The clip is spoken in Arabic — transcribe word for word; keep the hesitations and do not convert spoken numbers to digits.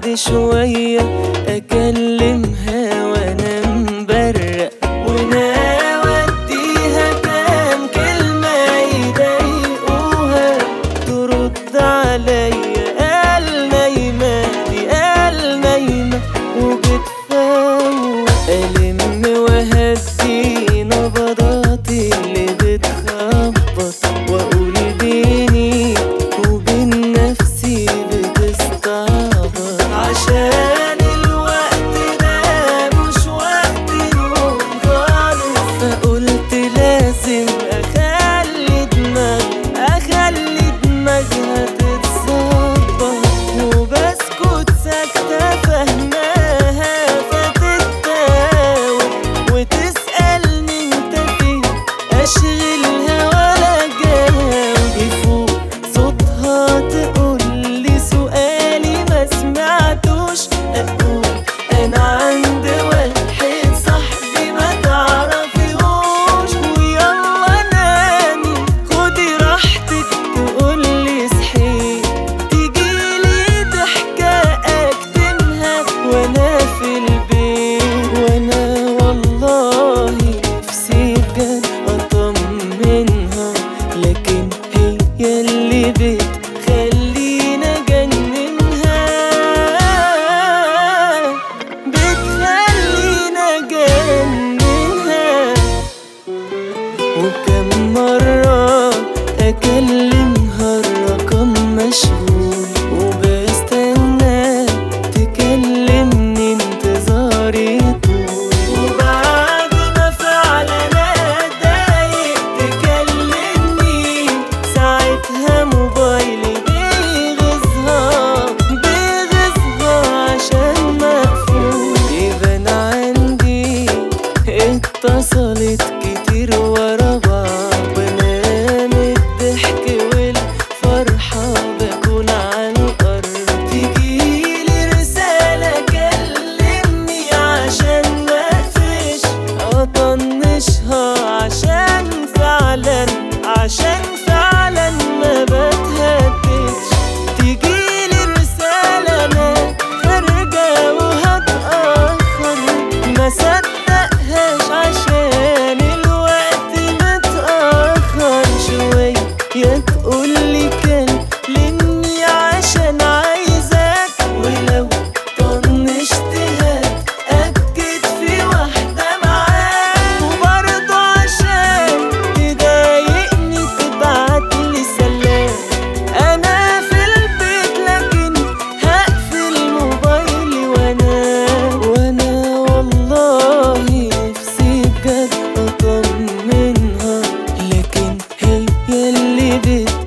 بعد شوية أكلمها وأنا مبرق، وناوي أديها كام كلمة يضايقوها، ترد عليا قال نايمة دي قال نايمة وبتفوق. ألم وهدي نبضاتي اللي بتخبط، وأقول بيني وبين نفسي بتستعبط، عشان الوقت ده مش وقت نوم خالص. فقلت لازم أخلي دماغ أخلي دماغها تتظبط، وبسكت ساكتة فهماها فتتاوب وتسألني انت فين، أشغلها ولا جاوب. يفوق صوتها تقولي سؤالي ما سمعتوش، أقول أنا عند واحد صاحبي ما تعرفيهوش، ويلا نامي خدي راحتك. تقولي صحيت تجيلي ضحكة أكتمها وأنا في البيت، وأنا والله نفسي بجد أطمنها، لكن هي اللي بتخليني أجننها بتخليني أجننها. وكم مرة أكلمها الرقم مشغول، وبستنى تكلمني انتظاري طول، وبعد ما فعلا أتضايق تكلمني ساعتها موبايلي بيغيظها بيغيظها عشان مقفول. يبان عندي اتصلت كتير ورا بعض، بنام الضحك والفرحة بكون على الأرض. تجيلي رسالة كلمني عشان مقفش أطنشها، عشان فعلا عشان فعلا ما بتهددش. تجيلي رسالة أنا خارجة وهتأخر، ما صدقهاش عشان الوقت متأخر شوية. تقولي كلمني عشان عايزاك، ولو طنشتها أكد في واحدة معاك، وبرضه عشان تضايقني تبعتلي سلام. أنا في البيت لكن هقفل موبايلي، وأنا وأنا والله نفسي بجد أطمنها، لكن هي اللي بت